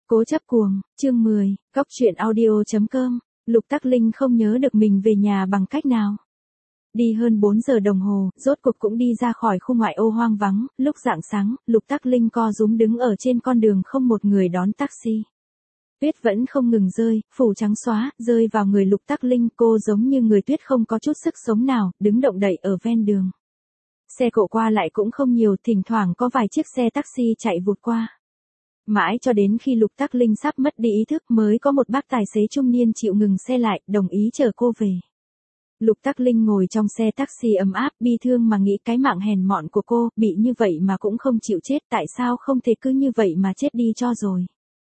Cố chấp cuồng, chương 10, Góc truyện audio.com, Lục Tắc Linh không nhớ được mình về nhà bằng cách nào. Đi hơn 4 giờ đồng hồ, rốt cuộc cũng đi ra khỏi khu ngoại ô hoang vắng, lúc rạng sáng, Lục Tắc Linh co rúm đứng ở trên con đường không một người đón taxi. Tuyết vẫn không ngừng rơi, phủ trắng xóa, rơi vào người Lục Tắc Linh, cô giống như người tuyết không có chút sức sống nào, đứng động đậy ở ven đường. Xe cộ qua lại cũng không nhiều, thỉnh thoảng có vài chiếc xe taxi chạy vụt qua. Mãi cho đến khi Lục Tắc Linh sắp mất đi ý thức mới có một bác tài xế trung niên chịu ngừng xe lại, đồng ý chở cô về. Lục Tắc Linh ngồi trong xe taxi ấm áp, bi thương mà nghĩ cái mạng hèn mọn của cô, bị như vậy mà cũng không chịu chết, tại sao không thể cứ như vậy mà chết đi cho rồi.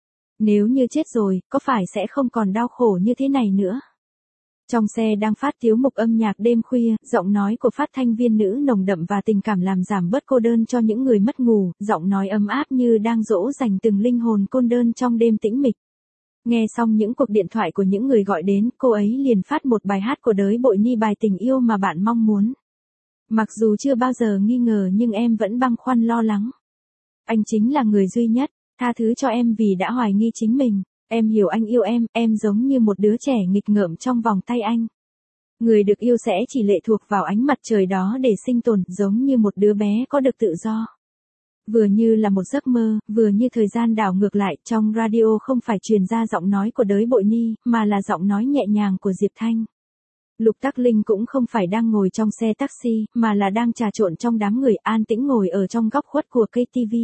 Nếu như chết rồi, có phải sẽ không còn đau khổ như thế này nữa. Trong xe đang phát tiếu mục âm nhạc đêm khuya, giọng nói của phát thanh viên nữ nồng đậm và tình cảm làm giảm bớt cô đơn cho những người mất ngủ, giọng nói ấm áp như đang dỗ dành từng linh hồn cô đơn trong đêm tĩnh mịch. Nghe xong những cuộc điện thoại của những người gọi đến, cô ấy liền phát một bài hát của Đới Bội Ni, bài tình yêu mà bạn mong muốn. Mặc dù chưa bao giờ nghi ngờ nhưng em vẫn băn khoăn lo lắng. Anh chính là người duy nhất, tha thứ cho em vì đã hoài nghi chính mình. Em hiểu anh yêu em giống như một đứa trẻ nghịch ngợm trong vòng tay anh. Người được yêu sẽ chỉ lệ thuộc vào ánh mặt trời đó để sinh tồn, giống như một đứa bé có được tự do. Vừa như là một giấc mơ, vừa như thời gian đảo ngược lại, trong radio không phải truyền ra giọng nói của Đới Bội Ni, mà là giọng nói nhẹ nhàng của Diệp Thanh. Lục Tắc Linh cũng không phải đang ngồi trong xe taxi, mà là đang trà trộn trong đám người an tĩnh ngồi ở trong góc khuất của cây TV.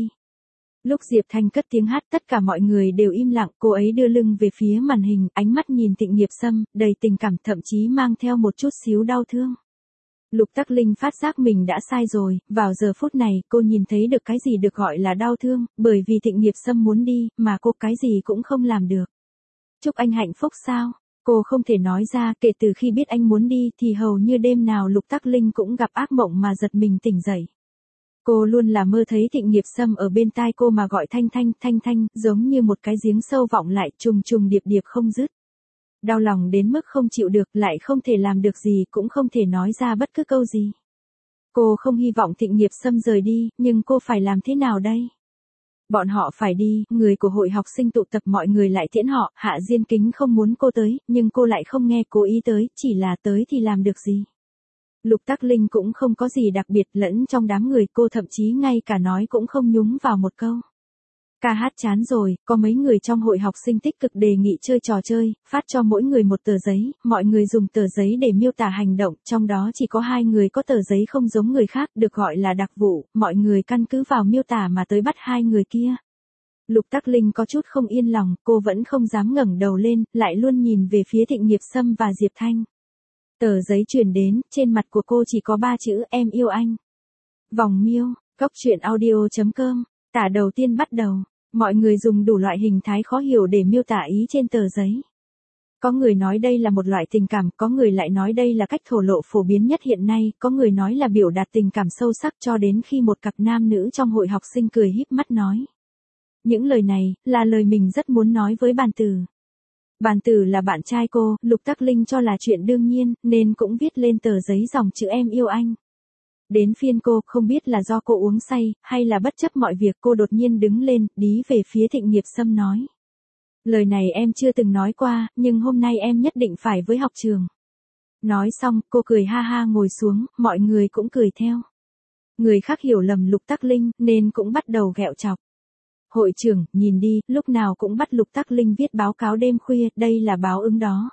Lúc Diệp Thanh cất tiếng hát, tất cả mọi người đều im lặng, cô ấy đưa lưng về phía màn hình, ánh mắt nhìn Tịnh Nghiệp Sâm, đầy tình cảm, thậm chí mang theo một chút xíu đau thương. Lục Tắc Linh phát giác mình đã sai rồi, vào giờ phút này, cô nhìn thấy được cái gì được gọi là đau thương, bởi vì Tịnh Nghiệp Sâm muốn đi, mà cô cái gì cũng không làm được. Chúc anh hạnh phúc sao? Cô không thể nói ra, kể từ khi biết anh muốn đi thì hầu như đêm nào Lục Tắc Linh cũng gặp ác mộng mà giật mình tỉnh dậy. Cô luôn là mơ thấy Tịnh Nghiệp Sâm ở bên tai cô mà gọi Thanh Thanh, Thanh Thanh, giống như một cái giếng sâu vọng lại, trùng trùng điệp điệp không dứt. Đau lòng đến mức không chịu được, lại không thể làm được gì, cũng không thể nói ra bất cứ câu gì. Cô không hy vọng Tịnh Nghiệp Sâm rời đi, nhưng cô phải làm thế nào đây? Bọn họ phải đi, người của hội học sinh tụ tập mọi người lại tiễn họ, Hạ Diên Kính không muốn cô tới, nhưng cô lại không nghe cố ý tới, chỉ là tới thì làm được gì. Lục Tắc Linh cũng không có gì đặc biệt, lẫn trong đám người, cô thậm chí ngay cả nói cũng không nhúng vào một câu. Ca hát chán rồi, có mấy người trong hội học sinh tích cực đề nghị chơi trò chơi, phát cho mỗi người một tờ giấy, mọi người dùng tờ giấy để miêu tả hành động, trong đó chỉ có 2 người có tờ giấy không giống người khác, được gọi là đặc vụ, mọi người căn cứ vào miêu tả mà tới bắt 2 người kia. Lục Tắc Linh có chút không yên lòng, cô vẫn không dám ngẩng đầu lên, lại luôn nhìn về phía Tịnh Nghiệp Sâm và Diệp Thanh. Tờ giấy truyền đến, trên mặt của cô chỉ có 3 chữ em yêu anh. Vòng miêu, Góc truyện audio.com, tả đầu tiên bắt đầu. Mọi người dùng đủ loại hình thái khó hiểu để miêu tả ý trên tờ giấy. Có người nói đây là một loại tình cảm, có người lại nói đây là cách thổ lộ phổ biến nhất hiện nay, có người nói là biểu đạt tình cảm sâu sắc, cho đến khi một cặp nam nữ trong hội học sinh cười híp mắt nói. Những lời này, là lời mình rất muốn nói với Bàn Tử. Bàn Tử là bạn trai cô, Lục Tắc Linh cho là chuyện đương nhiên, nên cũng viết lên tờ giấy dòng chữ em yêu anh. Đến phiên cô, không biết là do cô uống say, hay là bất chấp mọi việc, cô đột nhiên đứng lên, đi về phía Tịnh Nghiệp Sâm nói. Lời này em chưa từng nói qua, nhưng hôm nay em nhất định phải với học trường. Nói xong, cô cười ha ha ngồi xuống, mọi người cũng cười theo. Người khác hiểu lầm Lục Tắc Linh, nên cũng bắt đầu ghẹo chọc. Hội trưởng, nhìn đi, lúc nào cũng bắt Lục Tắc Linh viết báo cáo đêm khuya, đây là báo ứng đó.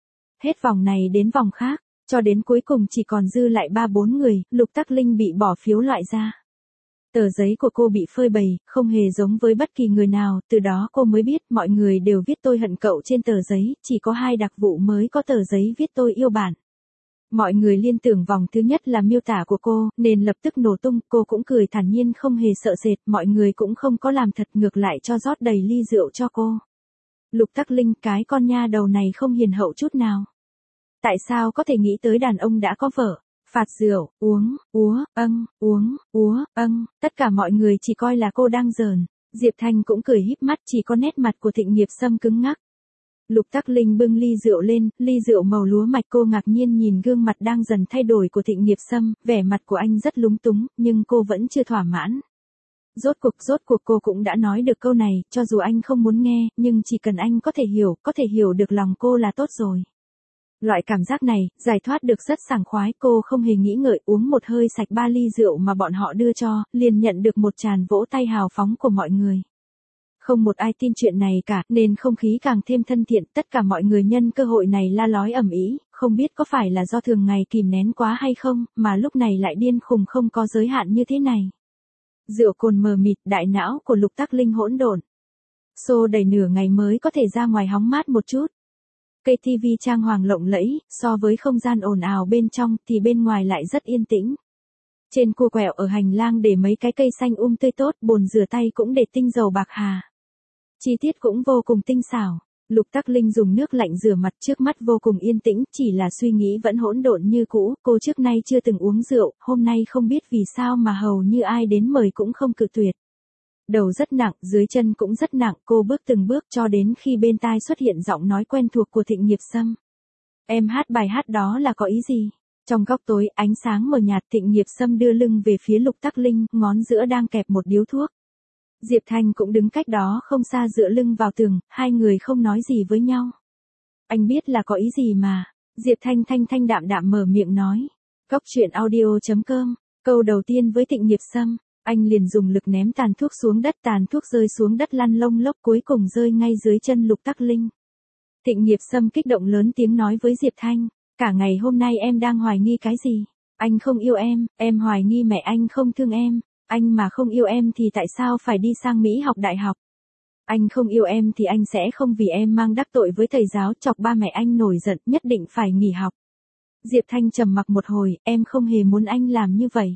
Hết vòng này đến vòng khác. Cho đến cuối cùng chỉ còn dư lại 3-4 người, Lục Tắc Linh bị bỏ phiếu loại ra. Tờ giấy của cô bị phơi bày, không hề giống với bất kỳ người nào, từ đó cô mới biết mọi người đều viết tôi hận cậu trên tờ giấy, chỉ có 2 đặc vụ mới có tờ giấy viết tôi yêu bạn. Mọi người liên tưởng vòng thứ nhất là miêu tả của cô, nên lập tức nổ tung, cô cũng cười thản nhiên không hề sợ sệt, mọi người cũng không có làm thật, ngược lại cho rót đầy ly rượu cho cô. Lục Tắc Linh, cái con nha đầu này không hiền hậu chút nào. Tại sao có thể nghĩ tới đàn ông đã có vợ, phạt rượu, uống, uống, tất cả mọi người chỉ coi là cô đang giỡn. Diệp Thanh cũng cười híp mắt, chỉ có nét mặt của Tịnh Nghiệp Sâm cứng ngắc. Lục Tắc Linh bưng ly rượu lên, ly rượu màu lúa mạch, cô ngạc nhiên nhìn gương mặt đang dần thay đổi của Tịnh Nghiệp Sâm, vẻ mặt của anh rất lúng túng, nhưng cô vẫn chưa thỏa mãn. Rốt cuộc cô cũng đã nói được câu này, cho dù anh không muốn nghe, nhưng chỉ cần anh có thể hiểu được lòng cô là tốt rồi. Loại cảm giác này, giải thoát được rất sảng khoái, cô không hề nghĩ ngợi uống một hơi sạch 3 ly rượu mà bọn họ đưa cho, liền nhận được một tràng vỗ tay hào phóng của mọi người. Không một ai tin chuyện này cả, nên không khí càng thêm thân thiện, tất cả mọi người nhân cơ hội này la lói ầm ĩ, không biết có phải là do thường ngày kìm nén quá hay không, mà lúc này lại điên khùng không có giới hạn như thế này. Rượu cồn mờ mịt, đại não của Lục Tắc Linh hỗn độn. Xô đầy nửa ngày mới có thể ra ngoài hóng mát một chút. Cây TV trang hoàng lộng lẫy, so với không gian ồn ào bên trong thì bên ngoài lại rất yên tĩnh. Trên cua quẹo ở hành lang để mấy cái cây xanh tươi tốt, bồn rửa tay cũng để tinh dầu bạc hà. Chi tiết cũng vô cùng tinh xảo. Lục Tắc Linh dùng nước lạnh rửa mặt, trước mắt vô cùng yên tĩnh, chỉ là suy nghĩ vẫn hỗn độn như cũ, cô trước nay chưa từng uống rượu, hôm nay không biết vì sao mà hầu như ai đến mời cũng không cự tuyệt. Đầu rất nặng, dưới chân cũng rất nặng, cô bước từng bước cho đến khi bên tai xuất hiện giọng nói quen thuộc của Thịnh Nghiệp Sâm. Em hát bài hát đó là có ý gì? Trong góc tối, ánh sáng mờ nhạt, Thịnh Nghiệp Sâm đưa lưng về phía Lục Tắc Linh, ngón giữa đang kẹp một điếu thuốc. Diệp Thanh cũng đứng cách đó không xa dựa lưng vào tường, hai người không nói gì với nhau. Anh biết là có ý gì mà. Diệp Thanh thanh đạm mở miệng nói. Cóc truyện audio.com, câu đầu tiên với Thịnh Nghiệp Sâm, anh liền dùng lực ném tàn thuốc xuống đất, tàn thuốc rơi xuống đất lăn lông lốc cuối cùng rơi ngay dưới chân Lục Tắc Linh. Thịnh Nghiệp Sâm kích động lớn tiếng nói với Diệp Thanh, cả ngày hôm nay em đang hoài nghi cái gì? Anh không yêu em hoài nghi mẹ anh không thương em. Anh mà không yêu em thì tại sao phải đi sang Mỹ học đại học? Anh không yêu em thì anh sẽ không vì em mang đắc tội với thầy giáo chọc ba mẹ anh nổi giận, nhất định phải nghỉ học. Diệp Thanh trầm mặc một hồi, em không hề muốn anh làm như vậy.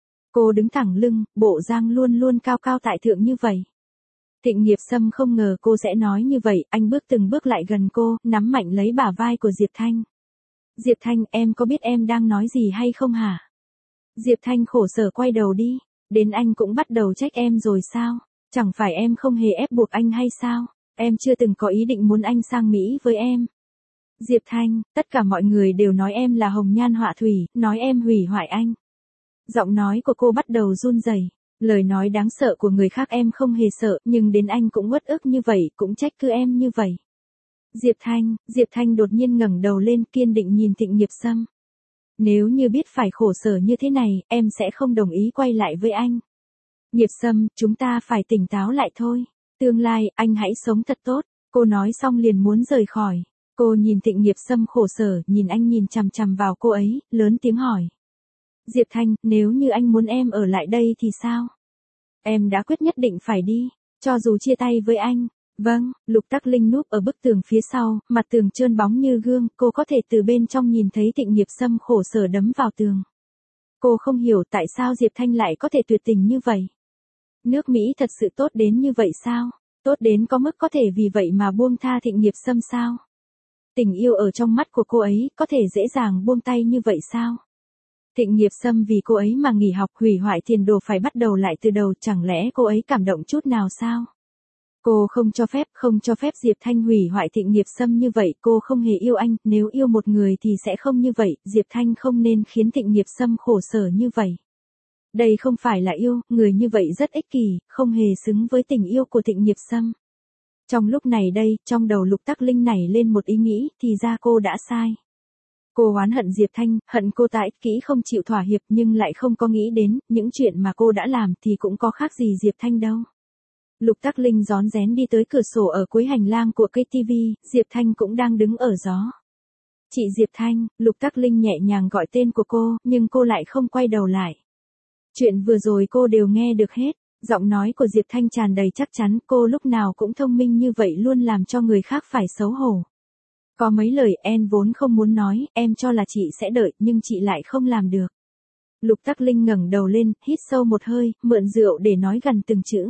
Cô đứng thẳng lưng, bộ dáng luôn luôn cao cao tại thượng như vậy. Thịnh Nghiệp Sâm không ngờ cô sẽ nói như vậy, anh bước từng bước lại gần cô, nắm mạnh lấy bả vai của Diệp Thanh. Diệp Thanh, em có biết em đang nói gì hay không hả? Diệp Thanh khổ sở quay đầu đi. Đến anh cũng bắt đầu trách em rồi sao? Chẳng phải em không hề ép buộc anh hay sao? Em chưa từng có ý định muốn anh sang Mỹ với em. Diệp Thanh, tất cả mọi người đều nói em là hồng nhan họa thủy, nói em hủy hoại anh. Giọng nói của cô bắt đầu run rẩy. Lời nói đáng sợ của người khác em không hề sợ, nhưng đến anh cũng uất ức như vậy, cũng trách cứ em như vậy. Diệp Thanh đột nhiên ngẩng đầu lên, kiên định nhìn Thịnh Nghiệp Sâm. Nếu như biết phải khổ sở như thế này, em sẽ không đồng ý quay lại với anh. Nghiệp Sâm, chúng ta phải tỉnh táo lại thôi. Tương lai, anh hãy sống thật tốt. Cô nói xong liền muốn rời khỏi. Cô nhìn Thịnh Nghiệp Sâm khổ sở, nhìn anh nhìn chằm chằm vào cô ấy, lớn tiếng hỏi. Diệp Thanh, nếu như anh muốn em ở lại đây thì sao? Em đã quyết nhất định phải đi, cho dù chia tay với anh. Vâng, Lục Tắc Linh núp ở bức tường phía sau, mặt tường trơn bóng như gương, cô có thể từ bên trong nhìn thấy Thịnh Nghiệp Sâm khổ sở đấm vào tường. Cô không hiểu tại sao Diệp Thanh lại có thể tuyệt tình như vậy. Nước Mỹ thật sự tốt đến như vậy sao? Tốt đến có mức có thể vì vậy mà buông tha Thịnh Nghiệp Sâm sao? Tình yêu ở trong mắt của cô ấy có thể dễ dàng buông tay như vậy sao? Thịnh Nghiệp Sâm vì cô ấy mà nghỉ học, hủy hoại tiền đồ, phải bắt đầu lại từ đầu, chẳng lẽ cô ấy cảm động chút nào sao? Cô không cho phép Diệp Thanh hủy hoại Thịnh Nghiệp Sâm như vậy, cô không hề yêu anh, nếu yêu một người thì sẽ không như vậy, Diệp Thanh không nên khiến Thịnh Nghiệp Sâm khổ sở như vậy. Đây không phải là yêu, người như vậy rất ích kỷ, không hề xứng với tình yêu của Thịnh Nghiệp Sâm. Trong lúc này đây, trong đầu Lục Tắc Linh nảy lên một ý nghĩ, thì ra cô đã sai. Cô oán hận Diệp Thanh, hận cô ta ích kỷ không chịu thỏa hiệp, nhưng lại không có nghĩ đến, những chuyện mà cô đã làm thì cũng có khác gì Diệp Thanh đâu. Lục Tắc Linh rón rén đi tới cửa sổ ở cuối hành lang của cây TV, Diệp Thanh cũng đang đứng ở gió. Chị Diệp Thanh, Lục Tắc Linh nhẹ nhàng gọi tên của cô, nhưng cô lại không quay đầu lại. Chuyện vừa rồi cô đều nghe được hết, giọng nói của Diệp Thanh tràn đầy chắc chắn, cô lúc nào cũng thông minh như vậy luôn làm cho người khác phải xấu hổ. Có mấy lời em vốn không muốn nói, em cho là chị sẽ đợi, nhưng chị lại không làm được. Lục Tắc Linh ngẩng đầu lên, hít sâu một hơi, mượn rượu để nói gần từng chữ.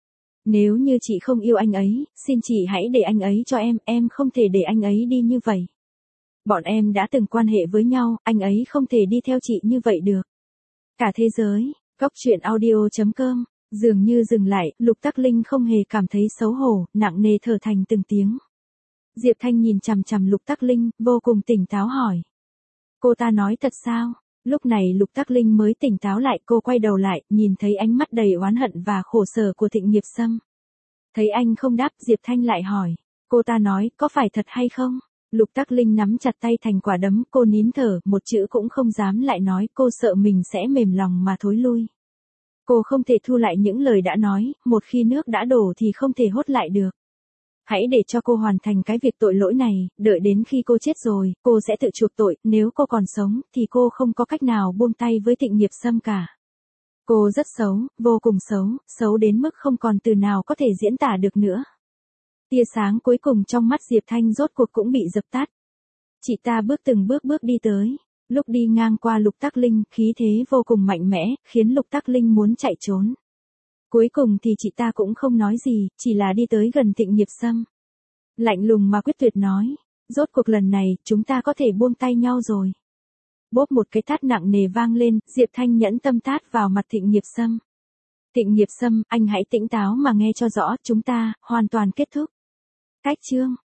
Nếu như chị không yêu anh ấy, xin chị hãy để anh ấy cho em không thể để anh ấy đi như vậy. Bọn em đã từng quan hệ với nhau, anh ấy không thể đi theo chị như vậy được. Cả thế giới, Cóc truyện audio.com, dường như dừng lại, Lục Tắc Linh không hề cảm thấy xấu hổ, nặng nề thở thành từng tiếng. Diệp Thanh nhìn chằm chằm Lục Tắc Linh, vô cùng tỉnh táo hỏi. Cô ta nói thật sao? Lúc này Lục Tắc Linh mới tỉnh táo lại, cô quay đầu lại, nhìn thấy ánh mắt đầy oán hận và khổ sở của Thịnh Nghiệp Sâm. Thấy anh không đáp, Diệp Thanh lại hỏi. Cô ta nói, có phải thật hay không? Lục Tắc Linh nắm chặt tay thành quả đấm, cô nín thở, một chữ cũng không dám lại nói, cô sợ mình sẽ mềm lòng mà thối lui. Cô không thể thu lại những lời đã nói, một khi nước đã đổ thì không thể hốt lại được. Hãy để cho cô hoàn thành cái việc tội lỗi này, đợi đến khi cô chết rồi, cô sẽ tự chuộc tội, nếu cô còn sống, thì cô không có cách nào buông tay với Thịnh Nghiệp Sâm cả. Cô rất xấu, vô cùng xấu, xấu đến mức không còn từ nào có thể diễn tả được nữa. Tia sáng cuối cùng trong mắt Diệp Thanh rốt cuộc cũng bị dập tắt. Chị ta từng bước đi tới. Lúc đi ngang qua Lục Tắc Linh, khí thế vô cùng mạnh mẽ, khiến Lục Tắc Linh muốn chạy trốn. Cuối cùng thì chị ta cũng không nói gì, chỉ là đi tới gần Thịnh Nghiệp Sâm. Lạnh lùng mà quyết tuyệt nói, rốt cuộc lần này, chúng ta có thể buông tay nhau rồi. Bốp một cái tát nặng nề vang lên, Diệp Thanh nhẫn tâm tát vào mặt Thịnh Nghiệp Sâm. Thịnh Nghiệp Sâm, anh hãy tỉnh táo mà nghe cho rõ, chúng ta, hoàn toàn kết thúc. Cách chương.